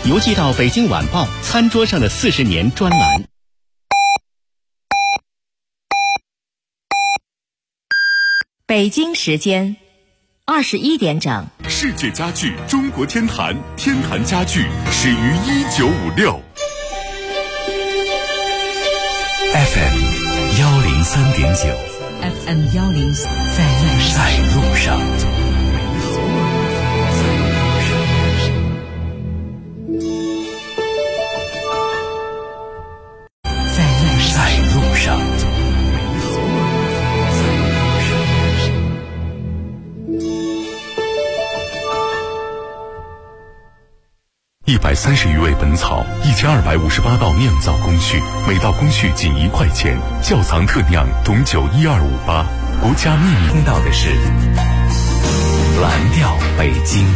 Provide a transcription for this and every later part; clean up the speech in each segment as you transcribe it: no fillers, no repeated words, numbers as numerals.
邮寄到北京晚报餐桌上的40年专栏。 北京时间21点整。 世界家具中国天坛，天坛家具始于1956。FM 103.9 FM 103在路上。 130余味本草，1258道酿造工序，每道工序仅1块钱。窖藏特酿董酒12588，国家秘密。 听到的是蓝调北京。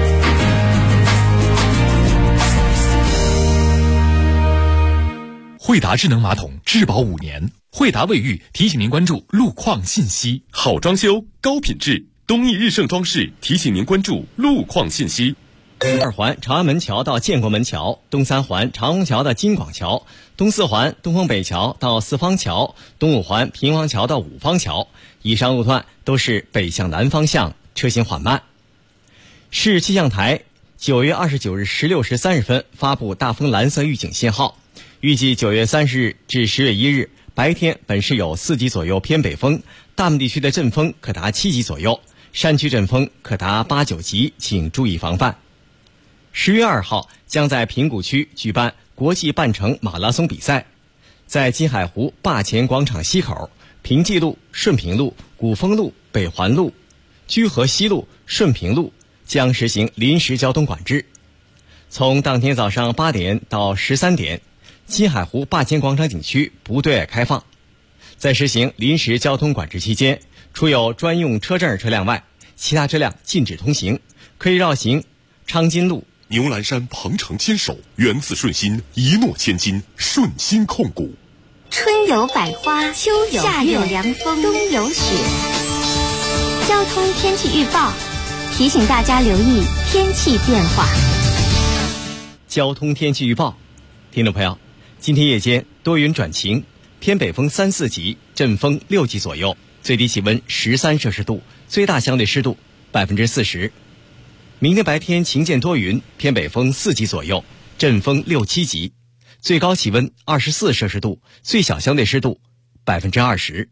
惠达智能马桶质保5年。惠达卫浴提醒您关注路况信息。 好装修，高品质，东义日盛装饰提醒您关注路况信息。 2环长安门桥到建国门桥，东3环长虹桥到金广桥，东4环东风北桥到四方桥，东5环平房桥到五方桥。以上路段都是北向南方向，车行缓慢。市气象台9月29日16时30分发布大风蓝色预警信号，预计9月30日至10月1日白天本市有4级左右偏北风，大部地区的阵风可达7级左右，山区阵风可达8、9级，请注意防范。10月2号将在平谷区举办国际半程马拉松比赛，在金海湖坝前广场西口、平济路、顺平路、古风路、北环路、居河西路、顺平路将实行临时交通管制。从当天早上8点到13点，金海湖坝前广场景区不对外开放。在实行临时交通管制期间，除有专用车证车辆外，其他车辆禁止通行，可以绕行昌金路。 牛栏山鹏程牵手，源自顺心，一诺千金，顺心控股。 春有百花，秋有夏有凉风，冬有雪。交通天气预报提醒大家留意天气变化。 交通天气预报，听众朋友，今天夜间多云转晴，偏北风3、4级，阵风6级左右，最低气温13摄氏度，最大相对湿度40%。明天白天晴间多云，偏北风4级左右，阵风6、7级，最高气温24摄氏度，最小相对湿度20%。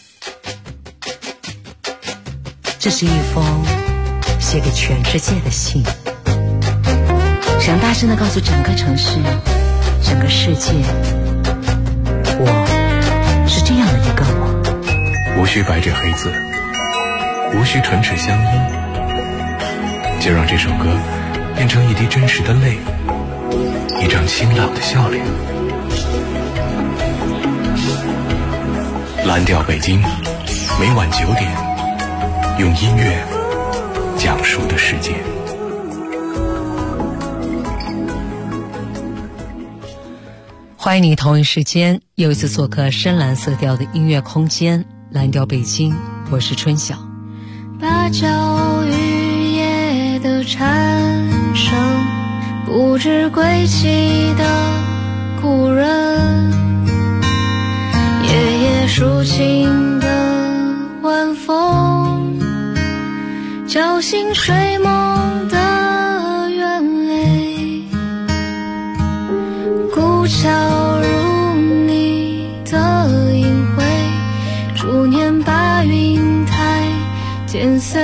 这是一封写给全世界的信，想大声地告诉整个城市、整个世界，我是这样的一个我。 无需白纸黑字，无需唇齿相依，就让这首歌变成一滴真实的泪，一张清朗的笑脸。蓝调北京，每晚9点，用音乐讲述的世界。 欢迎你同一时间又一次做客深蓝色调的音乐空间，蓝调北京，我是春晓。 芭蕉雨夜的蝉声，不知归期的故人，夜夜抒情的晚风，叫醒睡梦的远泪，古桥如你的隐晦，逐年把云台剪碎，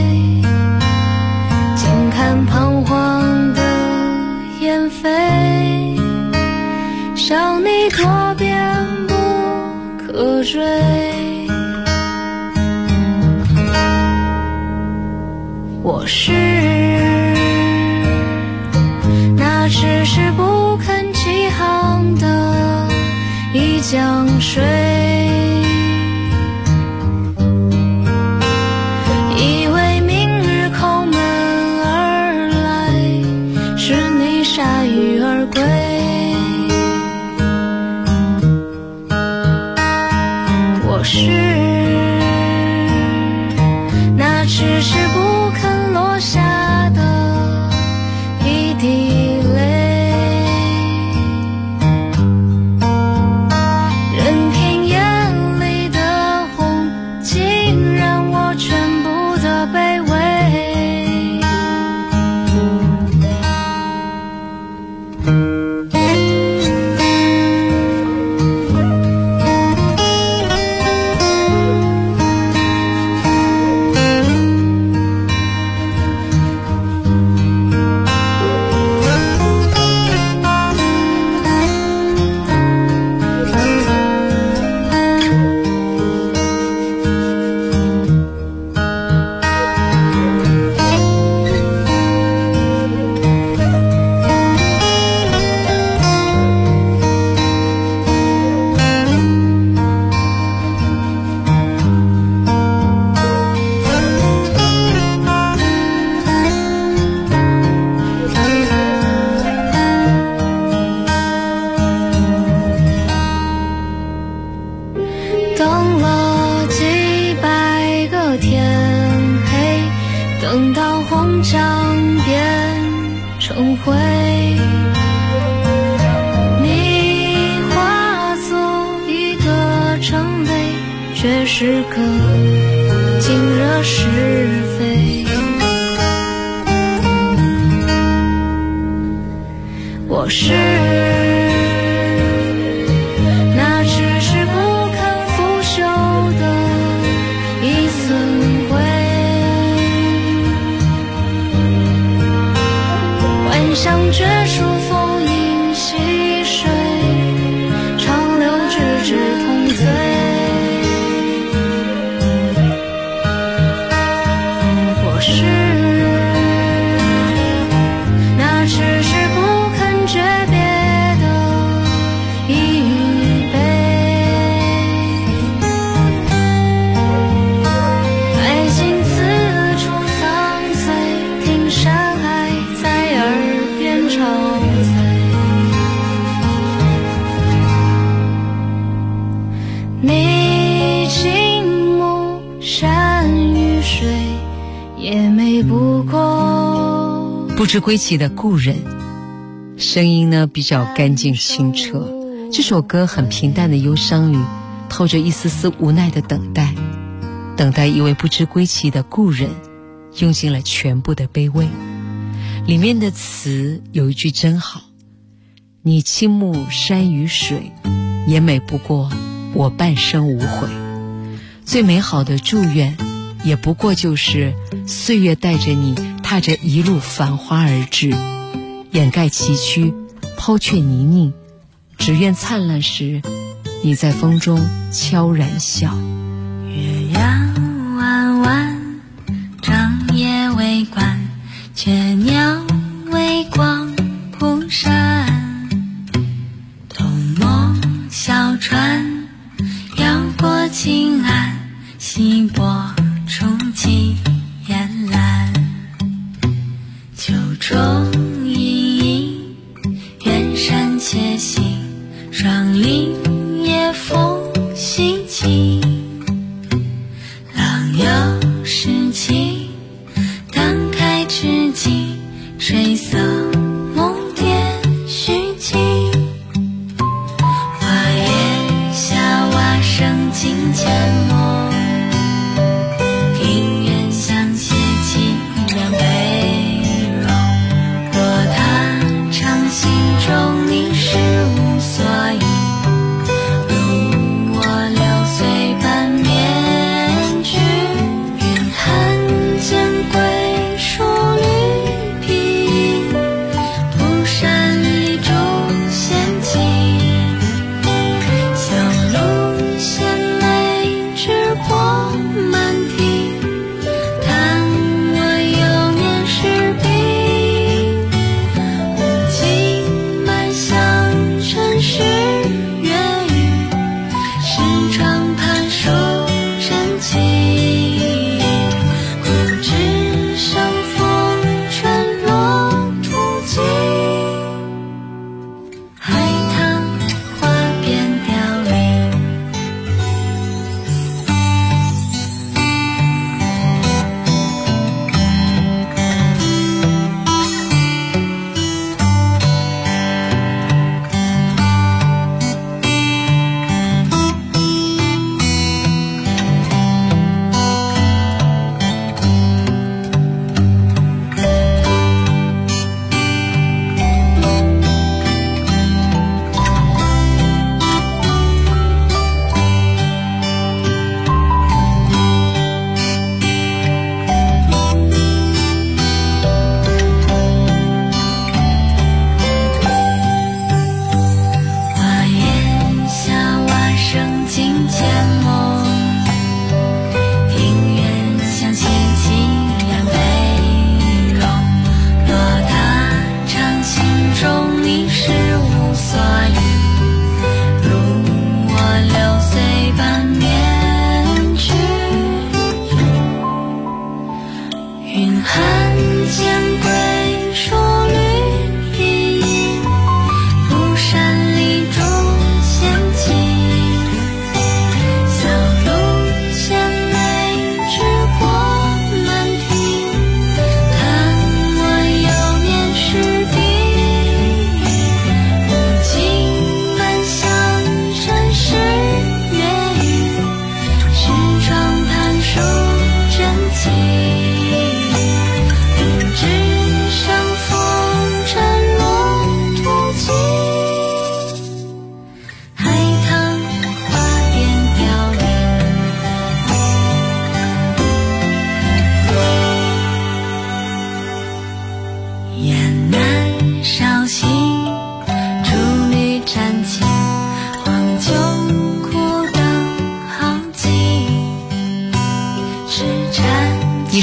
静看彷徨的燕飞，想你多变不可追。我是那迟迟不肯起航的一江水，以为明日叩门而来，是你铩羽而归。我是那迟迟不肯落下的一滴泪。 轮回，你化作一个尘埃，却时刻尽惹是非。我是那迟迟不肯腐朽的一寸灰，幻想绝处风影溪水，长流直至痛醉。我是那迟迟不肯诀别的一语悲，爱情此处苍翠，听山海在耳边潮醉。你倾慕山与水，也美不过不知归期的故人，声音呢比较干净清澈。这首歌很平淡的忧伤里透着一丝丝无奈的等待，等待一位不知归期的故人，用尽了全部的卑微。里面的词有一句真好，你倾慕山与水，也美不过我半生无悔。最美好的祝愿也不过就是岁月带着你踏着一路繁花而至，掩盖崎岖，抛却泥泞，只愿灿烂时你在风中悄然笑。 月亮弯弯，长夜为官，雀鸟为光扑闪，偷梦小船摇过青岸，稀薄冲击烟蓝。秋虫隐隐，远山且行，霜林野风习起，浪有时起，荡开翅脊，水色梦蝶续起。花叶下蛙声尽阡陌，庭院香榭凄凉悲容。若他常心中你是无所依，如我流岁般面具。云汉间归属绿皮，蒲山里竹仙迹。小路鲜美之过满地，叹我幼年时病。无尽满向尘世月语，时常盘数真迹。故知生风尘落途径，海棠花边凋零。花叶下蛙声尽阡陌，庭院香榭凄凉悲容。若他常心中你是无所依，如我流岁般面具。云汉间归属绿皮，蒲山里竹仙迹。小路鲜美之过满庭，叹我幼年时病。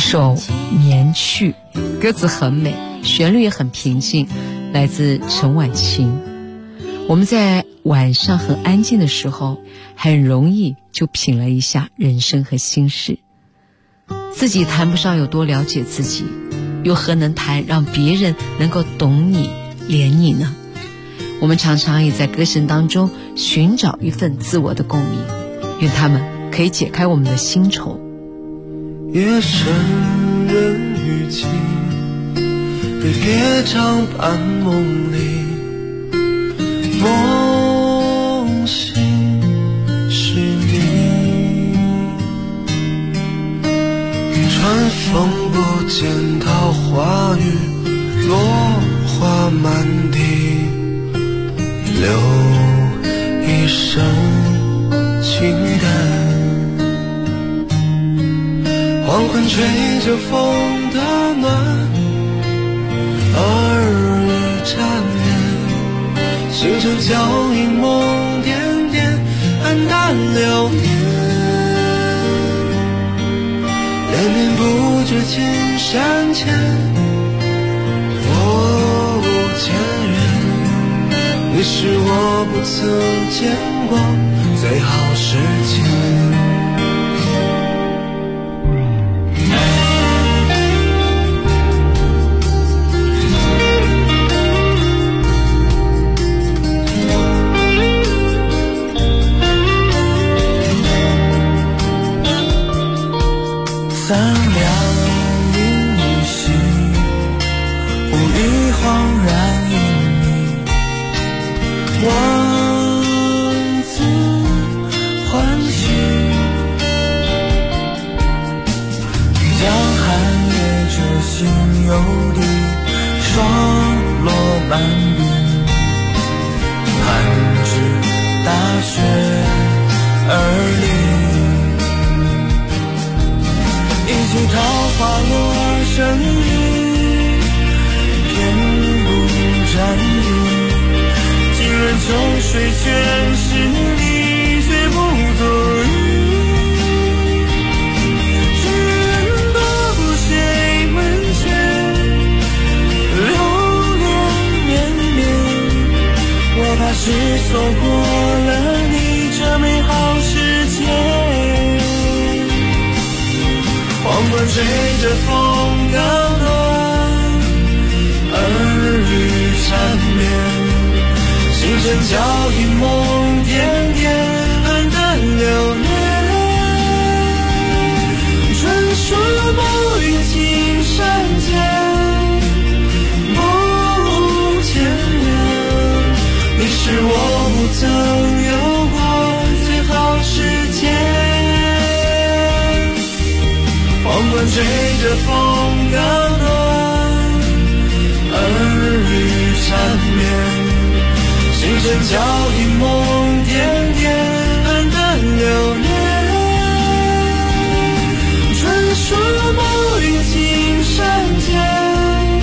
首《年去》，歌词很美，旋律也很平静，来自陈婉晴。我们在晚上很安静的时候，很容易就品了一下人生和心事。自己谈不上有多了解自己，又何能谈让别人能够懂你、怜你呢？我们常常也在歌声当中寻找一份自我的共鸣，愿他们可以解开我们的心愁。 夜深人语静，被别常伴梦里，梦醒是你。春风不见桃花雨，落花满地，留一身清淡。黄昏吹着风的暖，耳语缠绵，星辰交映梦点点，黯淡流年。连绵不绝青山前，我无前缘，你是我不曾见过最好时间。三两银无息，无意恍然因你，万字欢喜。江寒夜折心有地，霜落满鬓，寒至大雪而立。一曲桃花落而生意，偏不沾衣。今人秋水全是你，却不作语。世人多不谁门前，流连绵绵。我怕是错过了你这美好时间。黄昏吹着风高暖，耳语缠绵，星辰交映梦点点，黯淡流年。传说暮云青山间，不见缘，你是我不曾有过最好时间。黄昏吹着风高暖，耳语缠绵，星辰交映梦点点，黯淡流年。传说暮云青山间，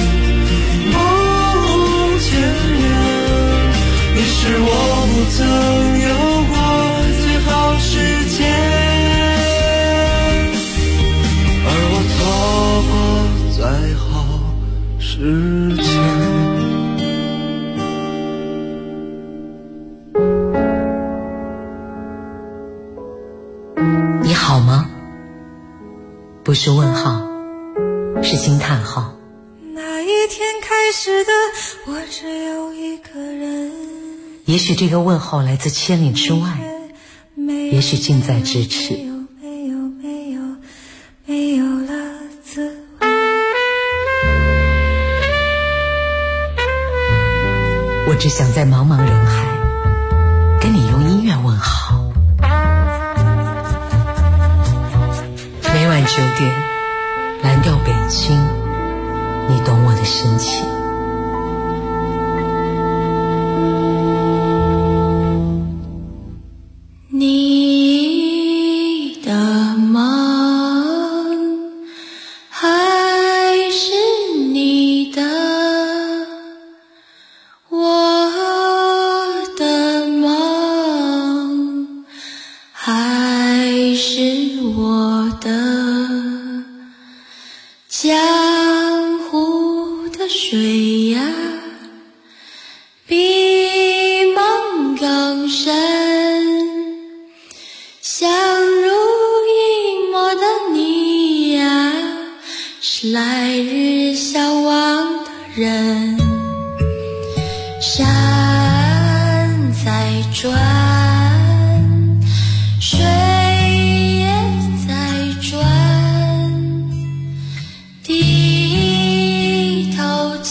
不见缘，你是我不曾有过最好时间。错过最好时间。 你好吗？不是问号，是惊叹号。 那一天开始的我只有一个人， 也许这个问候来自千里之外，也许近在咫尺。 没有了滋味。 我只想在茫茫人海跟你用音乐问好。每晚9点，蓝调北京，你懂我的深情。 你的梦还是你的，我的梦还是我的。 转，水也在转，低头见，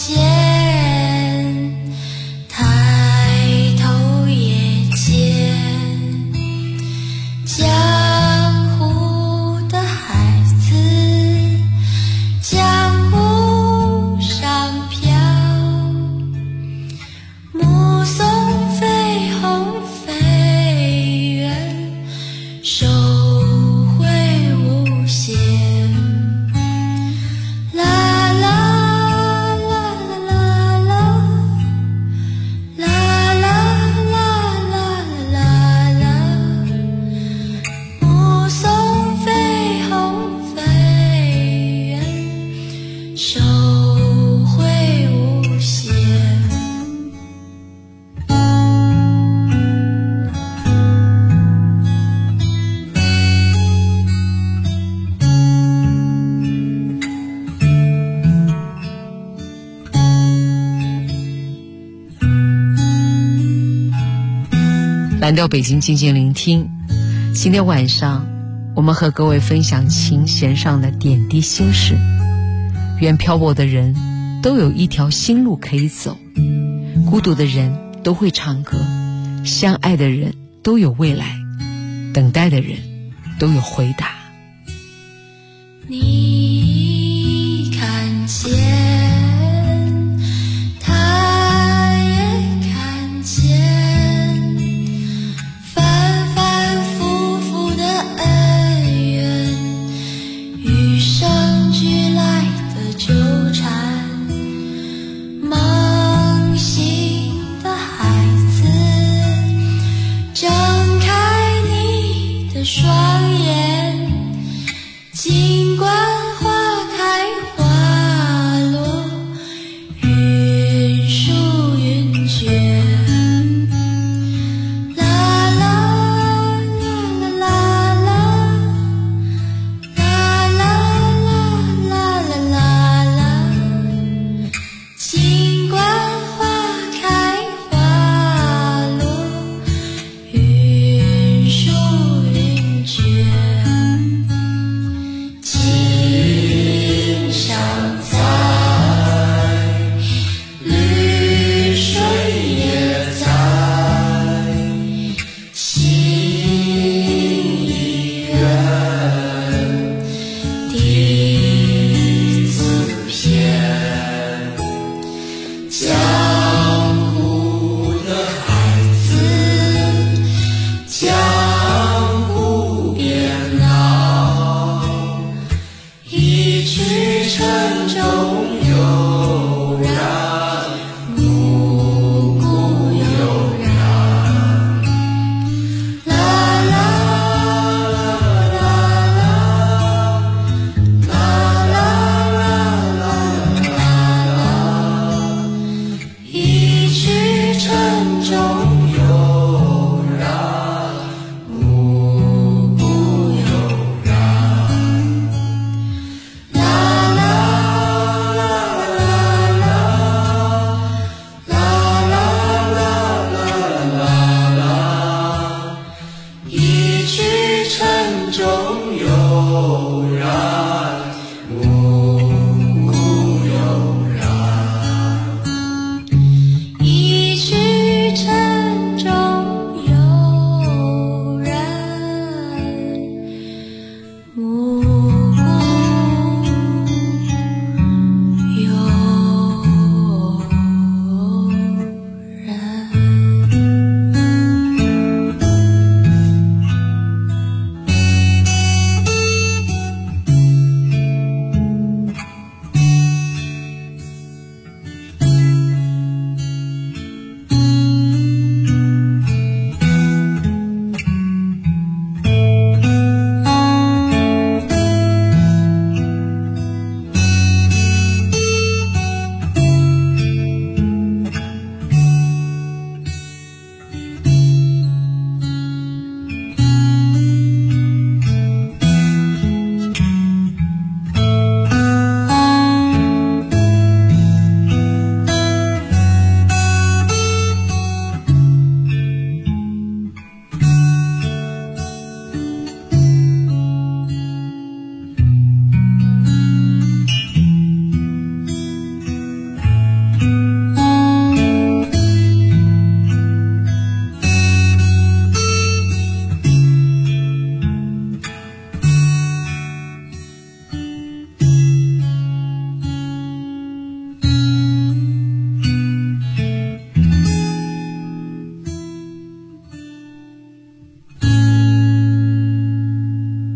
抬头也见，江湖的孩子，江湖上飘，目送飞鸿飞远，手挥无限。啦啦啦啦啦啦，啦啦啦啦啦啦，目送飞鸿飞远，手挥无限。 蓝调北京，静静聆听。今天晚上我们和各位分享琴弦上的点滴心事。愿漂泊的人都有一条新路可以走，孤独的人都会唱歌，相爱的人都有未来，等待的人都有回答。 你看见，他也看见，反反复复的恩怨，与生俱来的纠缠，梦醒的孩子，睁开你的双眼，尽管花开花落，云舒云卷。啦啦啦啦啦啦，啦啦啦啦啦啦，尽管花开花落，云舒云卷。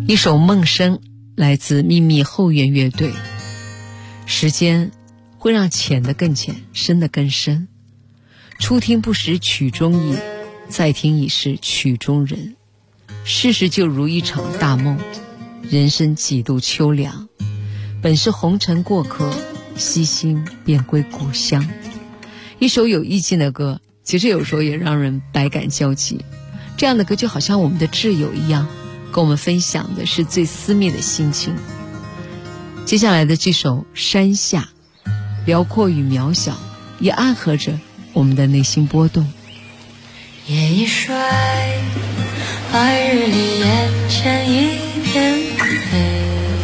一首《梦声》来自秘密后援乐队。时间会让浅的更浅，深的更深。初听不识曲中意，再听已是曲中人。世事就如一场大梦，人生几度秋凉。本是红尘过客，悉心便归故乡。一首有意境的歌，其实有时候也让人百感交集。这样的歌就好像我们的挚友一样，跟我们分享的是最私密的心情。接下来的这首《山下》，辽阔与渺小，也暗合着我们的内心波动。 夜已睡，白日里眼前一片黑，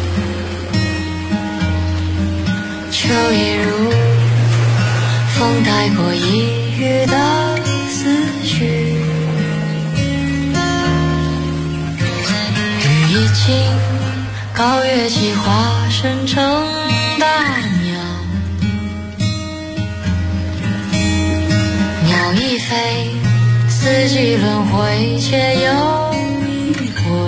秋意如风带过一隅的思绪，雨已尽，高月季化身成大鸟，鸟已飞，四季轮回且又一回，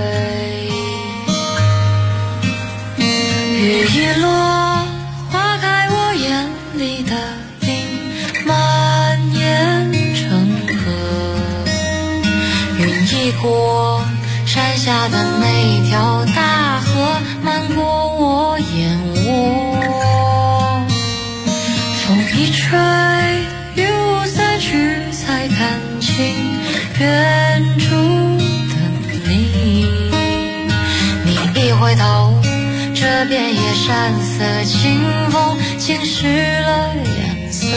雨一落，花开我眼里的冰蔓延成河，云一过，山下的那条大河漫过我眼窝，风一吹，雨雾散去，才看清远处的你。你一回头，这遍野山色，清风浸湿了颜色。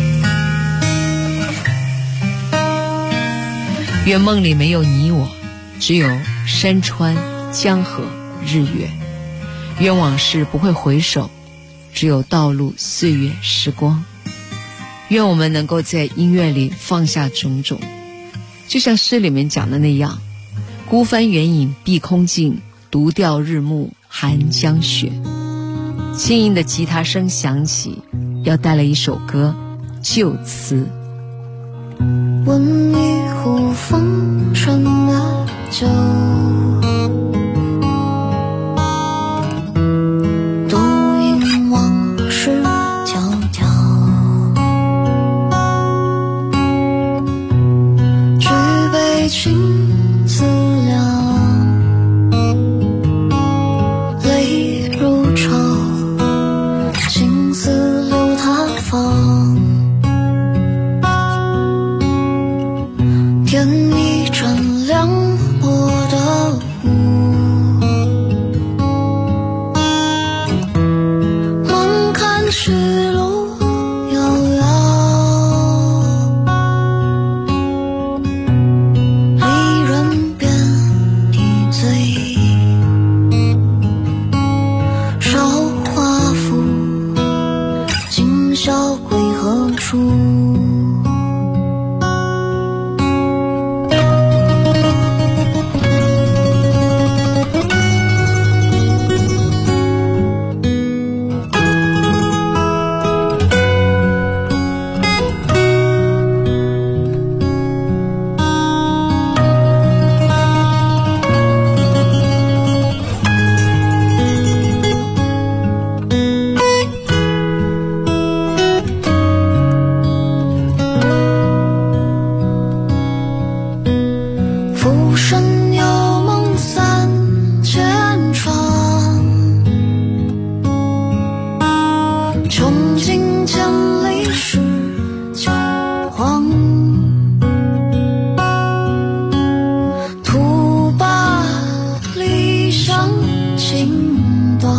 愿梦里没有你我， 只有山川、江河、日月。愿往事不会回首，只有道路、岁月、时光。愿我们能够在音乐里放下种种，就像诗里面讲的那样，孤帆远影碧空尽，独钓日暮寒江雪。轻盈的吉他声响起，要带来一首歌，旧词。 温一壶风尘的酒，独饮往事迢迢，举杯青丝凉，泪如潮，青丝流他方，点一盏凉薄的雾，猛看去路遥遥，离人便一醉，韶华赋，今宵归何处？浮生有梦三千场，穷尽千里是旧黄，徒把理想倾倒，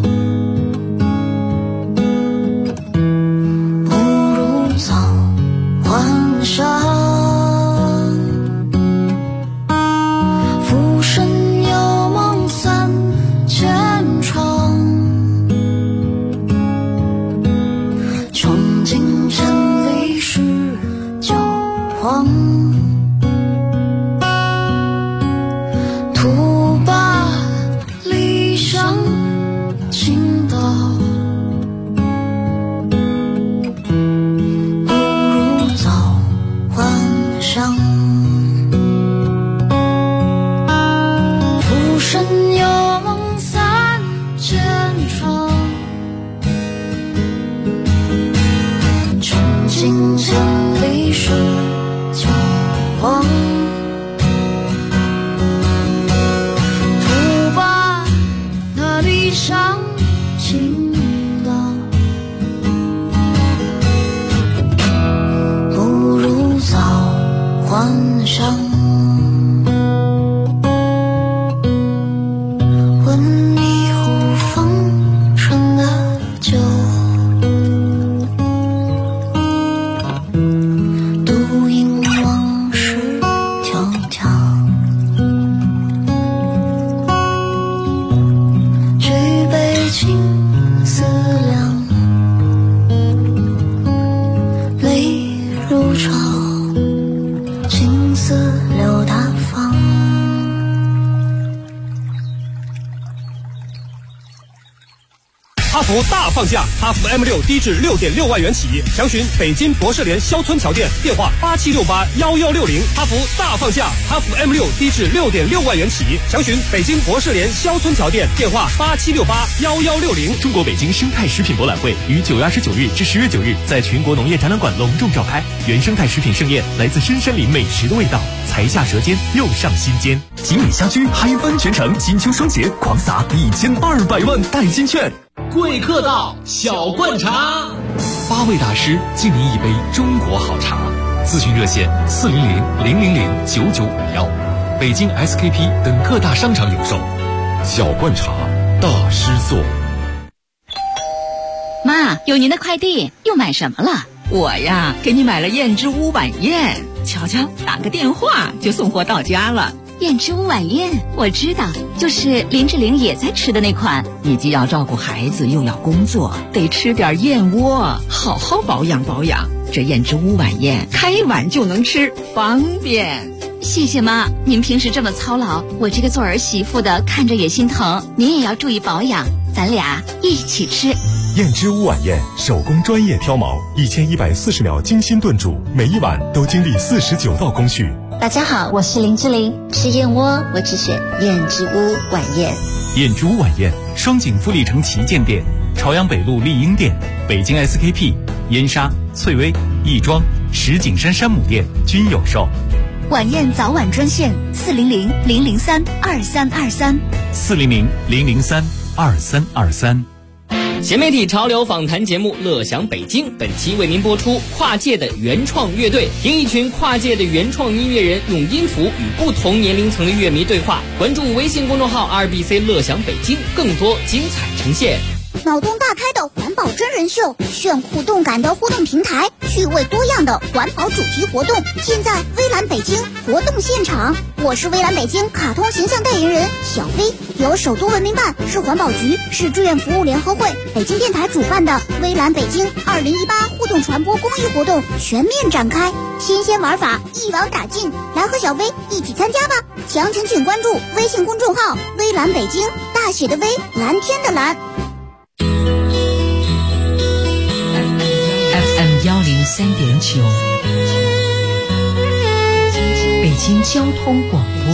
不如早还乡。浮生有梦三千场，穷尽千里是旧黄，徒把理想倾倒，不如早还乡。浮生有梦三千场，穷尽千里是旧黄，徒把那理想倾倒，不如早还乡。温一壶风尘的酒，独饮往事迢迢，举杯青丝凉，泪如潮，青丝流他方。 哈弗大放价，哈弗 M6低至6.6万元起，详询北京博士联肖村桥店，电话87681160。哈弗大放价，哈弗 M6低至6.6万元起，详询北京博士联肖村桥店，电话87681160。 中国北京生态食品博览会于9月29日至10月9日在全国农业展览馆隆重召开，原生态食品盛宴，来自深山里美食的味道，才下舌尖又上心间。 锦里虾居嗨翻全城，金秋双节狂撒1200万代金券。 贵客到，小罐茶 ，8位大师敬您一杯中国好茶。咨询热线400-000-9951，北京 SKP 等各大商场有售。 小罐茶，大师做。 妈，有您的快递，又买什么了？ 我呀，给你买了燕之屋晚宴，瞧瞧，打个电话就送货到家了。 燕之屋晚宴我知道，就是林志玲也在吃的那款。你既要照顾孩子，又要工作，得吃点燕窝，好好保养保养。这燕之屋晚宴开碗就能吃，方便。谢谢妈，您平时这么操劳，我这个做儿媳妇的看着也心疼。您也要注意保养，咱俩一起吃。 燕之屋晚宴手工专业挑毛，1140秒精心炖煮，每一碗都经历49道工序。 大家好，我是林志玲，吃燕窝我只选燕之屋晚宴。 燕之屋晚宴，双井富力城旗舰店、朝阳北路丽婴店、北京 SKP、燕莎、翠微、亦庄、石景山山姆店均有售。 晚宴早晚专线400-003-2323 400-003-2323。 新媒体潮流访谈节目《乐享北京》本期为您播出跨界的原创乐队，听一群跨界的原创音乐人用音符与不同年龄层的乐迷对话。关注微信公众号2BC 乐享北京，更多精彩呈现。 脑洞大开的环保真人秀，炫酷动感的互动平台，趣味多样的环保主题活动，现在微蓝北京活动现场。我是微蓝北京卡通形象代言人小飞，由首都文明办、市环保局、市志愿服务联合会、北京电台主办的微蓝北京2018互动传播公益活动全面展开，新鲜玩法一网打尽，来和小飞一起参加吧！详情请关注微信公众号微蓝北京，大写的微，蓝天的蓝。 103.9，北京交通广播，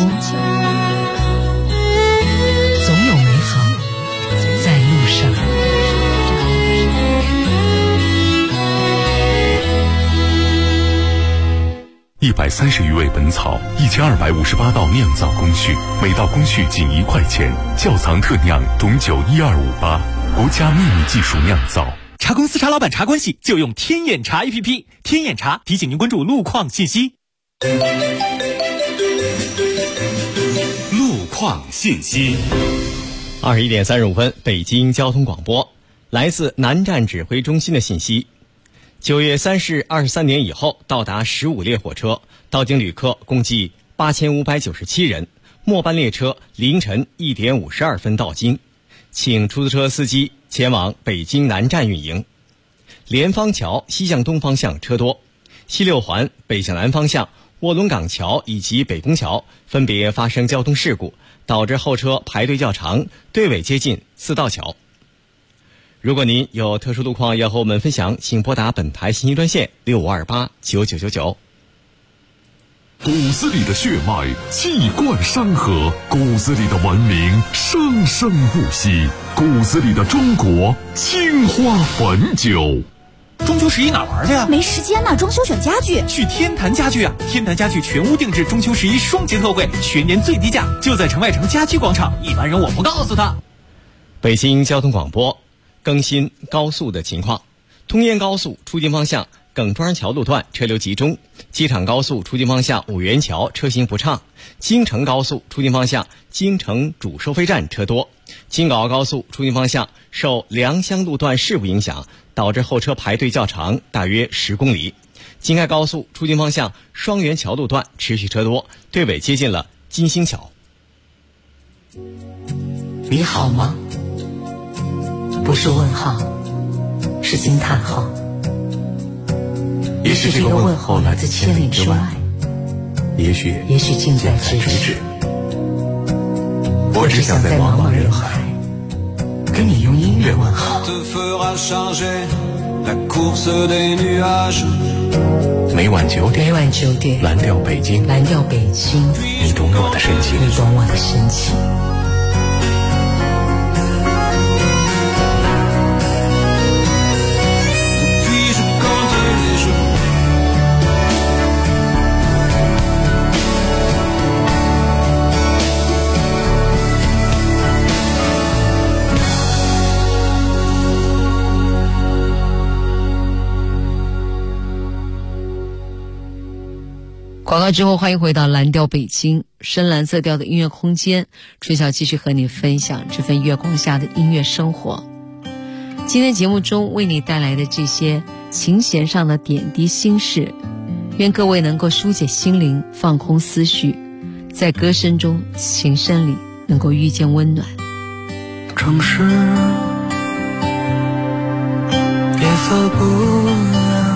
总有美好在路上。 130余味本草，1258道酿造工序，每道工序仅1块钱。窖藏特酿懂酒12588，国家秘密技术酿造。 茶公司茶老板茶关系就用天眼茶 APP， 天眼茶提醒您关注路况信息。 路况信息。 21点35分，北京交通广播，来自南站指挥中心的信息。9月3日23点以后到达15列火车，到京旅客共计8597人，末班列车凌晨1点52分到京，请出租车司机前往北京南站运营。莲芳桥西向东方向车多，西六环北向南方向卧龙岗桥以及北宫桥分别发生交通事故，导致后车排队较长，队尾接近四道桥。如果您有特殊路况要和我们分享，请拨打本台信息专线65289999。 骨子里的血脉气贯山河，骨子里的文明生生不息，骨子里的中国青花汾酒。 中秋11哪玩去啊？ 没时间呢，装修选家具。 去天坛家具啊！天坛家具全屋定制中秋11双节特惠，全年最低价，就在城外城家居广场。一般人我不告诉他。 北京交通广播更新高速的情况。通燕高速出京方向耿庄桥路段车流集中，机场高速出京方向五元桥车行不畅，京承高速出京方向京承主收费站车多，京港澳高速出京方向受良乡路段事故影响，导致后车排队较长，大约10公里。京开高速出京方向双元桥路段持续车多，队尾接近了金星桥。 你好吗？不是问号，是惊叹号。 也许这个问候来自千里之外，也许近在咫尺。我只想在茫茫人海跟你用音乐问候。每晚9点，蓝调北京，你懂我的深情。 广告之后，欢迎回到蓝调北京，深蓝色调的音乐空间。春晓继续和你分享这份月光下的音乐生活。今天节目中为你带来的这些琴弦上的点滴心事，愿各位能够疏解心灵，放空思绪， 在歌声中、琴声里能够遇见温暖。 城市夜色不亮，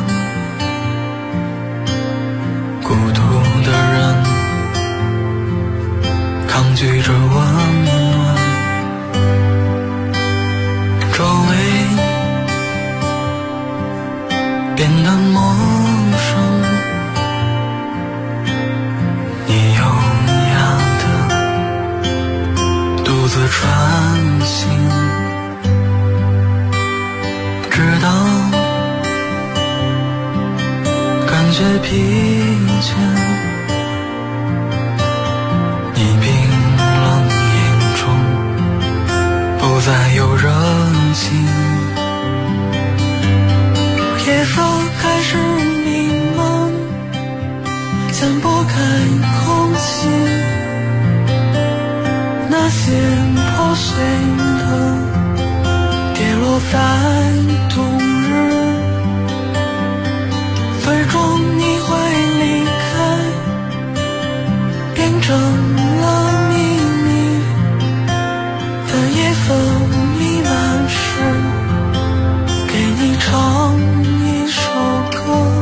孤独的人抗拒着温暖，周围变得陌生，你优雅的独自穿行，直到感觉疲倦，你冰冷眼中不再有热情，夜色开始弥漫，散播开空气，那些破碎的跌落在冬日，最终你会离开，变成了秘密，在夜色弥漫时给你唱一首歌。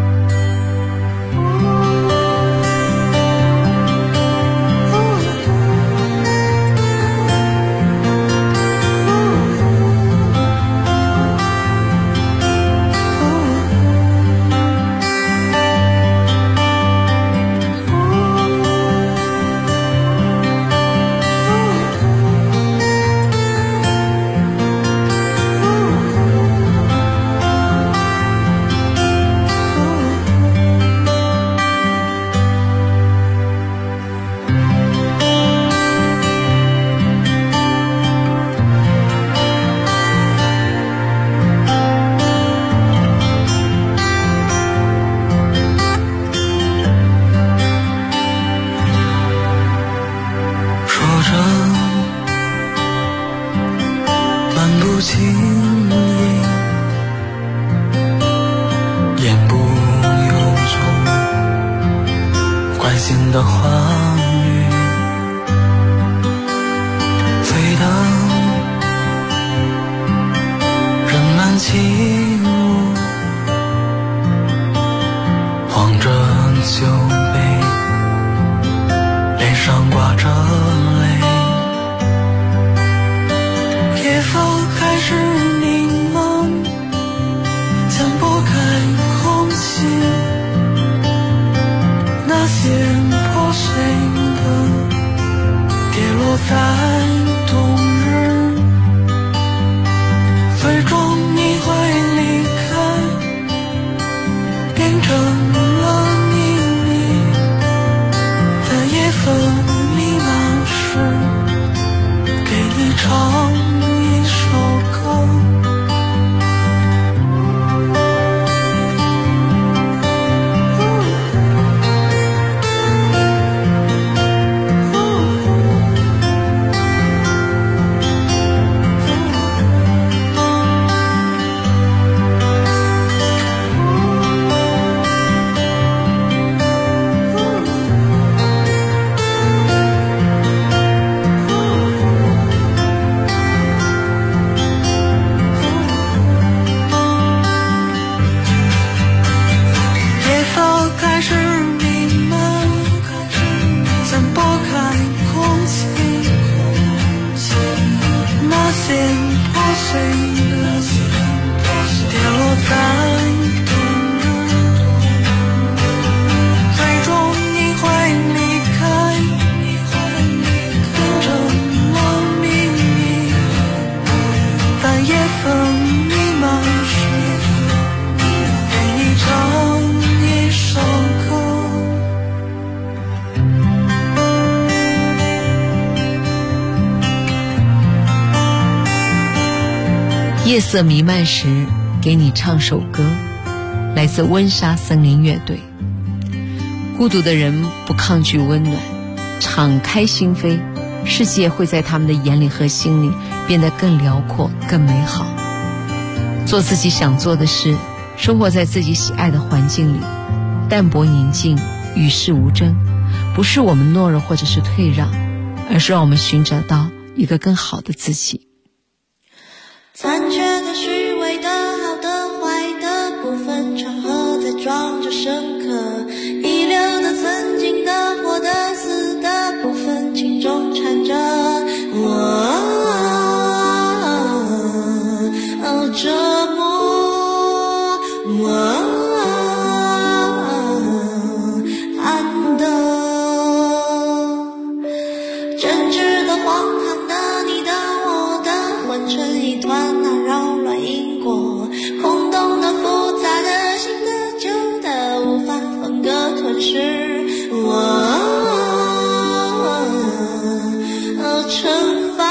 的话语，醉的人们起舞，晃着酒杯，脸上挂着泪，夜色开始弥漫，散播开空气，那些破碎的跌落在冬日，最终你会离开，变成了秘密，在夜色弥漫时给你唱一首歌。 夜色弥漫时给你唱首歌，来自温莎森林乐队。孤独的人不抗拒温暖，敞开心扉，世界会在他们的眼里和心里变得更辽阔更美好。做自己想做的事，生活在自己喜爱的环境里，淡泊宁静，与世无争， 不是我们懦弱或者是退让，而是让我们寻找到一个更好的自己。 残缺的、虚伪的、好的、坏的部分，场合在装着深刻，遗留的、曾经的、活的、死的部分，情中缠着折磨，暗的、真挚的、荒唐的、你的、我的，混成一团那扰乱因果，空洞的、复杂的、新的、旧的，无法分割吞噬惩罚。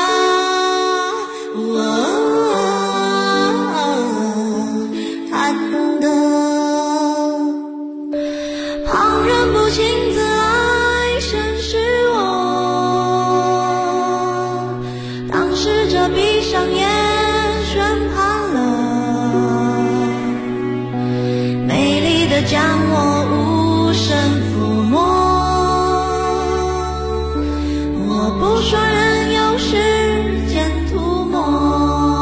闭上眼宣判了，美丽的将我无声抚摸，我不说任由时间涂抹。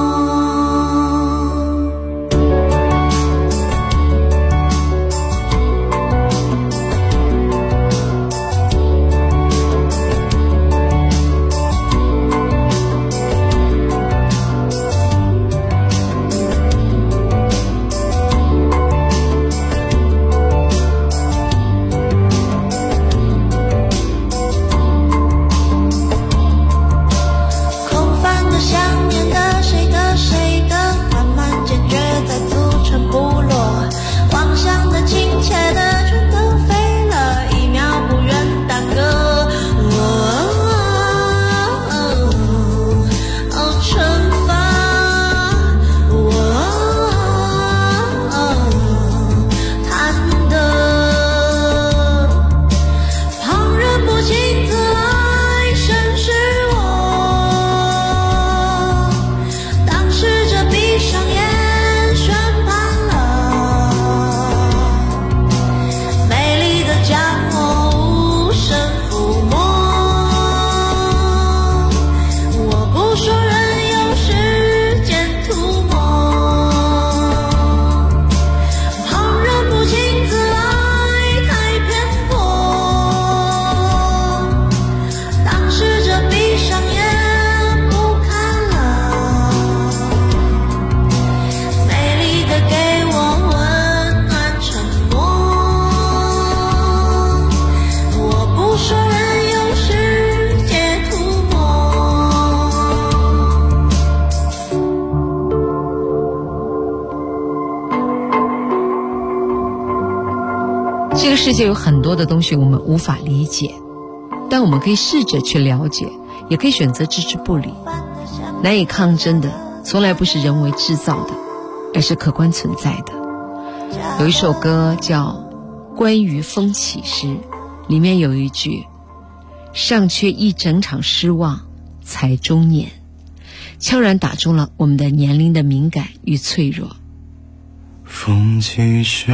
这个世界有很多的东西我们无法理解，但我们可以试着去了解，也可以选择置之不理。难以抗争的从来不是人为制造的，而是客观存在的。有一首歌叫《关于风起时》，里面有一句尚缺一整场失望才中年，悄然打中了我们的年龄的敏感与脆弱。 风起时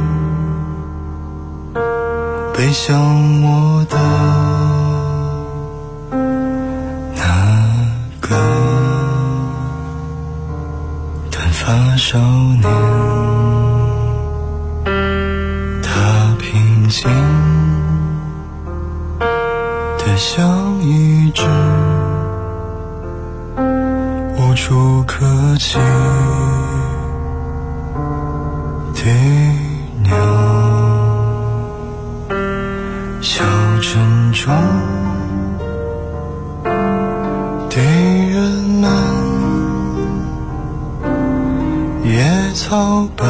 背向我的那个短发少年，他平静的像一只无处可栖的鸟，小镇中的人们野草般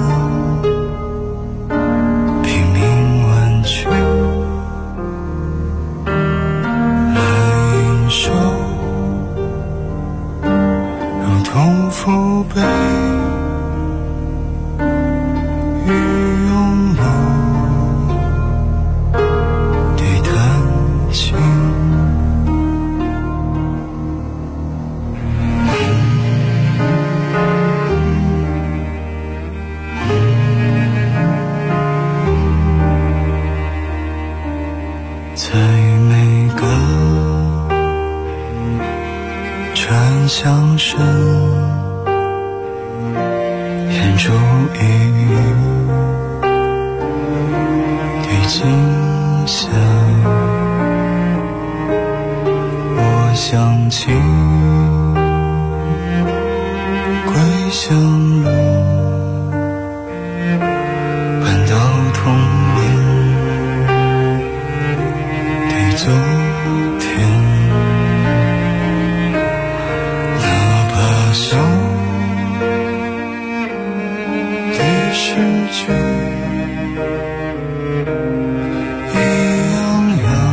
拼命弯曲来应手，如同父辈与拥有的弹琴。 深，眼珠一滴金香，我想起归乡路，搬到童年的昨天，哪怕手的诗句一样样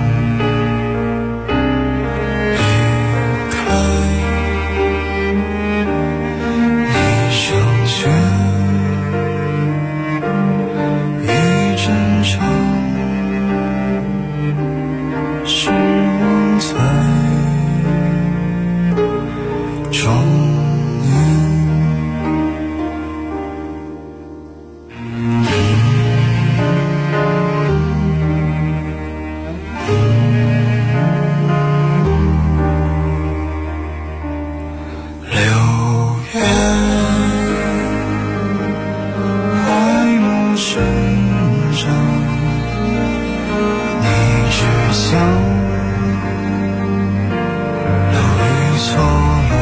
离开你上学一阵长，是我在中年。六月槐木生长，你只想楼宇错落，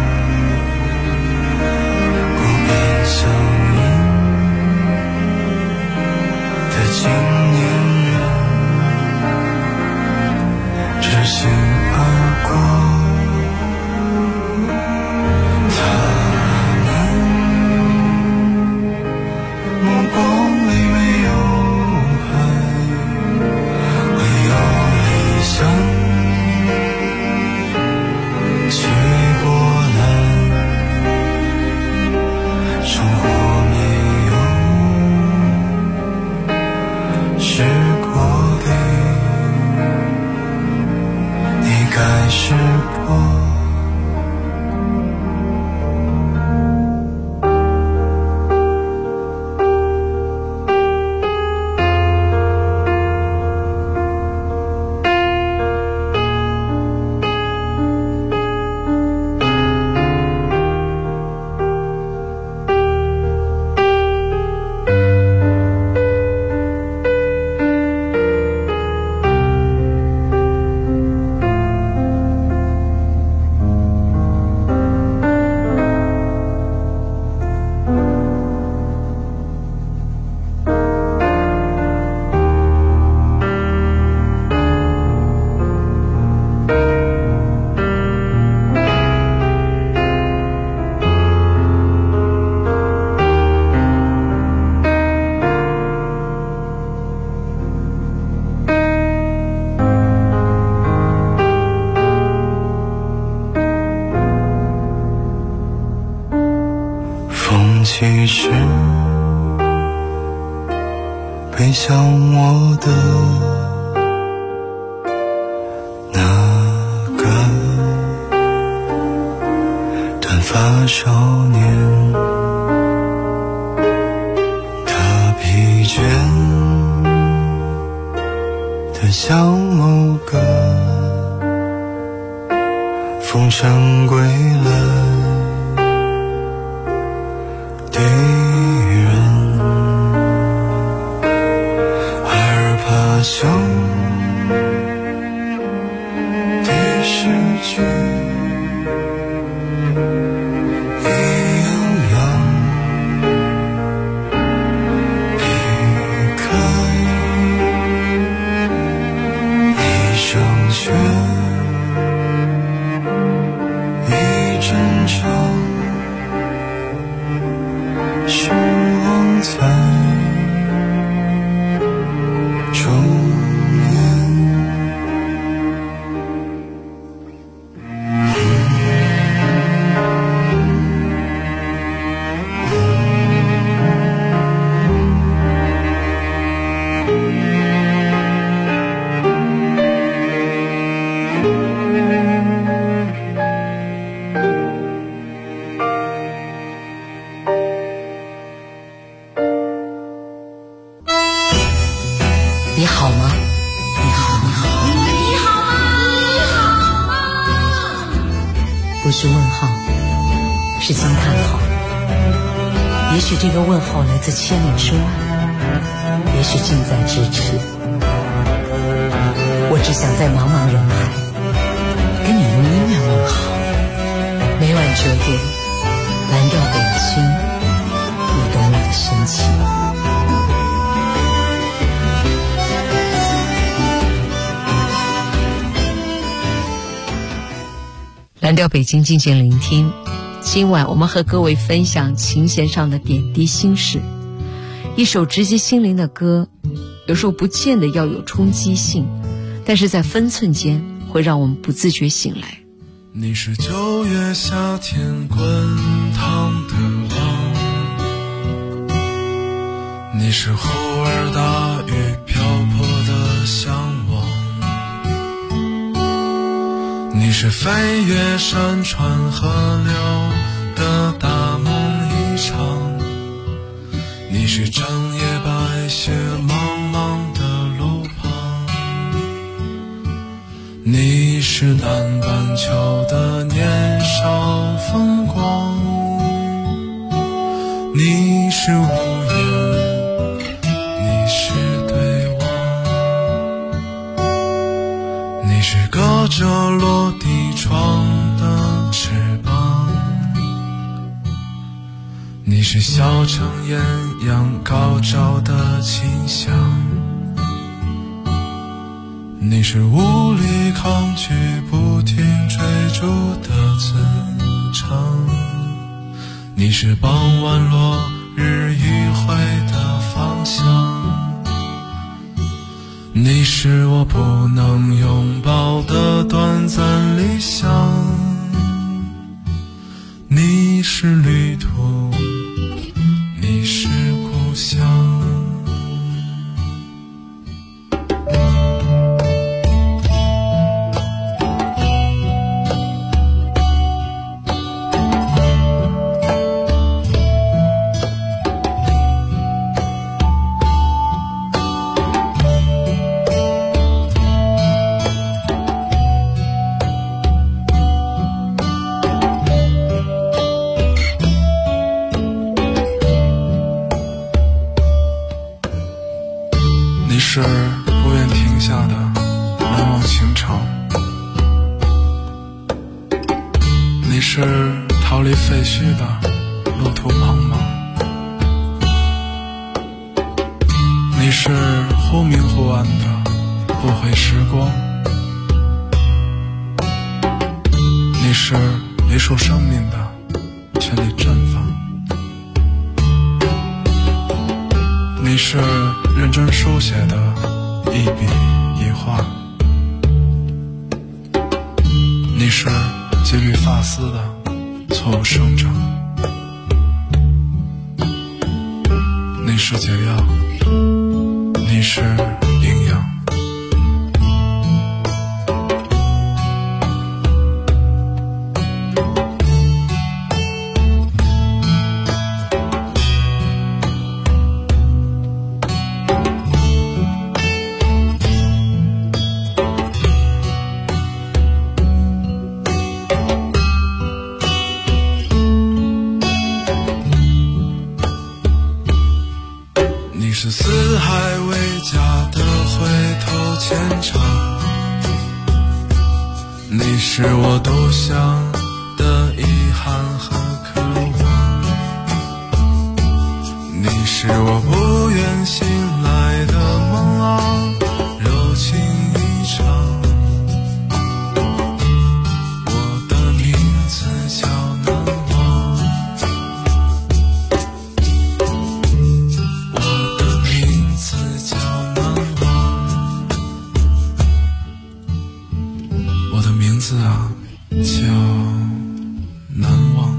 不变相迎的青年人，知心而过。目光里没有海，唯有理想，起波澜，生活没有试过的，你该试过。风起时背向我的那个短发少年，他疲倦的像某个风尘归来的人，而怕想的诗句一样样离开你上学一阵长，失望在中年。 你好吗？你好，你好， 你好吗？你好吗？ 不是问号，是惊叹号。也许这个问号来自千里之外，也许近在咫尺。我只想在茫茫人海跟你用音乐问好。每晚9点，蓝调北京，你懂我的深情。蓝调北京，静静聆听。今晚我们和各位分享琴弦上的点滴心事。一首直击心灵的歌，有时候不见得要有冲击性，但是在分寸间会让我们不自觉醒来。 你是9月夏天滚烫的浪，你是忽而大雨瓢泼的向往，你是飞越山川河流的大梦一场，你是整夜白雪茫茫的路旁，你是南半球的年少风光，你是无言，你是对望，你是隔着落地窗的翅膀，你是小城艳阳高照的清香，你是无力抗拒不停追逐的自长，你是傍晚落日余晖的方向，你是我不能拥抱的短暂理想，你是旅途，你是故乡。你是不愿停下的难忘情长，你是逃离废墟的路途茫茫，你是忽明忽暗的不悔时光，你是一束生命的全力绽放，你是认真书写的一笔一画，你是几缕发丝的错误生长，你是解药，你是营养。你是四海为家的回头牵肠，你是我都想的遗憾和渴望，你是我不愿醒来的梦啊，柔情一场，我的名字叫难忘，我的名字啊叫难忘。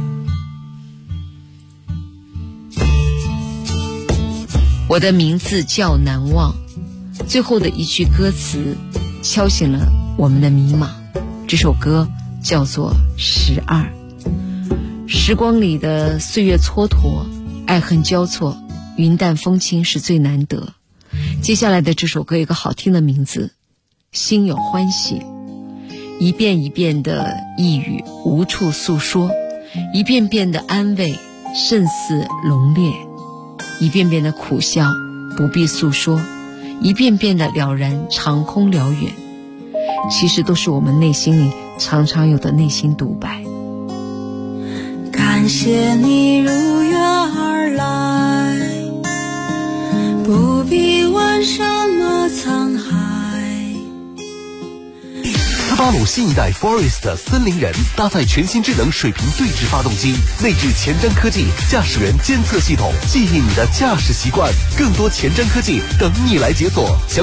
我的名字叫难忘，最后的一句歌词敲醒了我们的迷茫。这首歌叫做12。时光里的岁月蹉跎，爱恨交错，云淡风轻是最难得。接下来的这首歌有个好听的名字，心有欢喜。 一遍一遍的呓语无处诉说，一遍遍的安慰胜似浓烈，一遍遍的苦笑不必诉说，一遍遍的了然长空辽远，其实都是我们内心里常常有的内心独白。 感谢你如约而来，不必问什么沧海。 斯巴鲁新一代 Forest 森林人搭载全新智能水平对置发动机，内置前瞻科技驾驶员监测系统，记忆你的驾驶习惯，更多前瞻科技等你来解锁。